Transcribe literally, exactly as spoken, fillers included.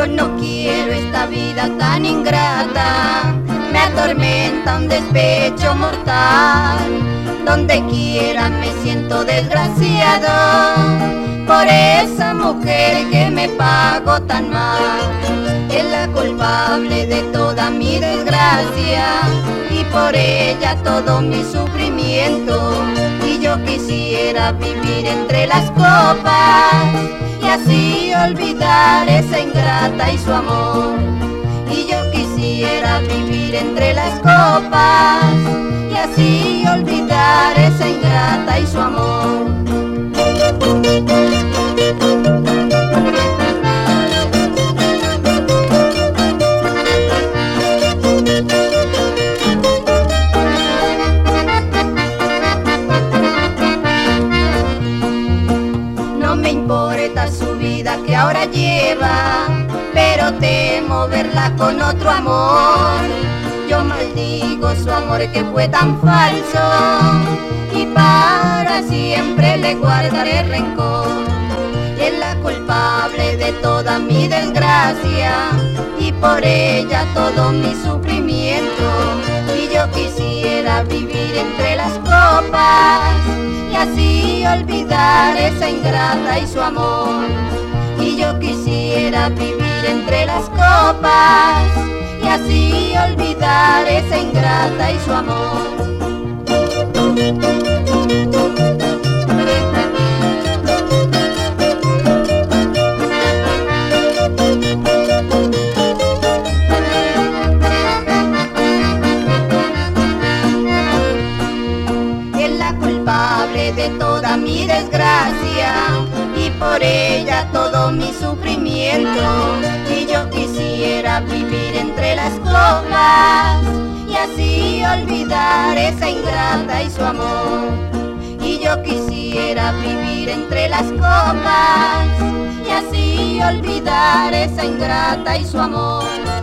Yo no quiero esta vida tan ingrata, me atormenta un despecho mortal. Donde quiera me siento desgraciado por esa mujer que me pagó tan mal. Es la culpable de toda mi desgracia y por ella todo mi sufrimiento. Y yo quisiera vivir entre las copas y así olvidar esa ingrata y su amor. Y yo quisiera vivir entre las copas y así olvidar esa ingrata y su amor. No me importa su vida que ahora lleva, pero temo verla con otro amor. Yo maldigo su amor que fue tan falso y para siempre le guardaré rencor. Es la culpable de toda mi desgracia y por ella todo mi sufrimiento. Y yo quisiera vivir entre las copas y así olvidar esa ingrata y su amor. Y yo quisiera vivir entre las copas y así olvidar esa ingrata y su amor. Es la culpable de toda mi desgracia y por ella todo mi sufrimiento. Y yo quisiera vivir entre las copas y así olvidar esa ingrata y su amor. Y yo quisiera vivir entre las copas y así olvidar esa ingrata y su amor.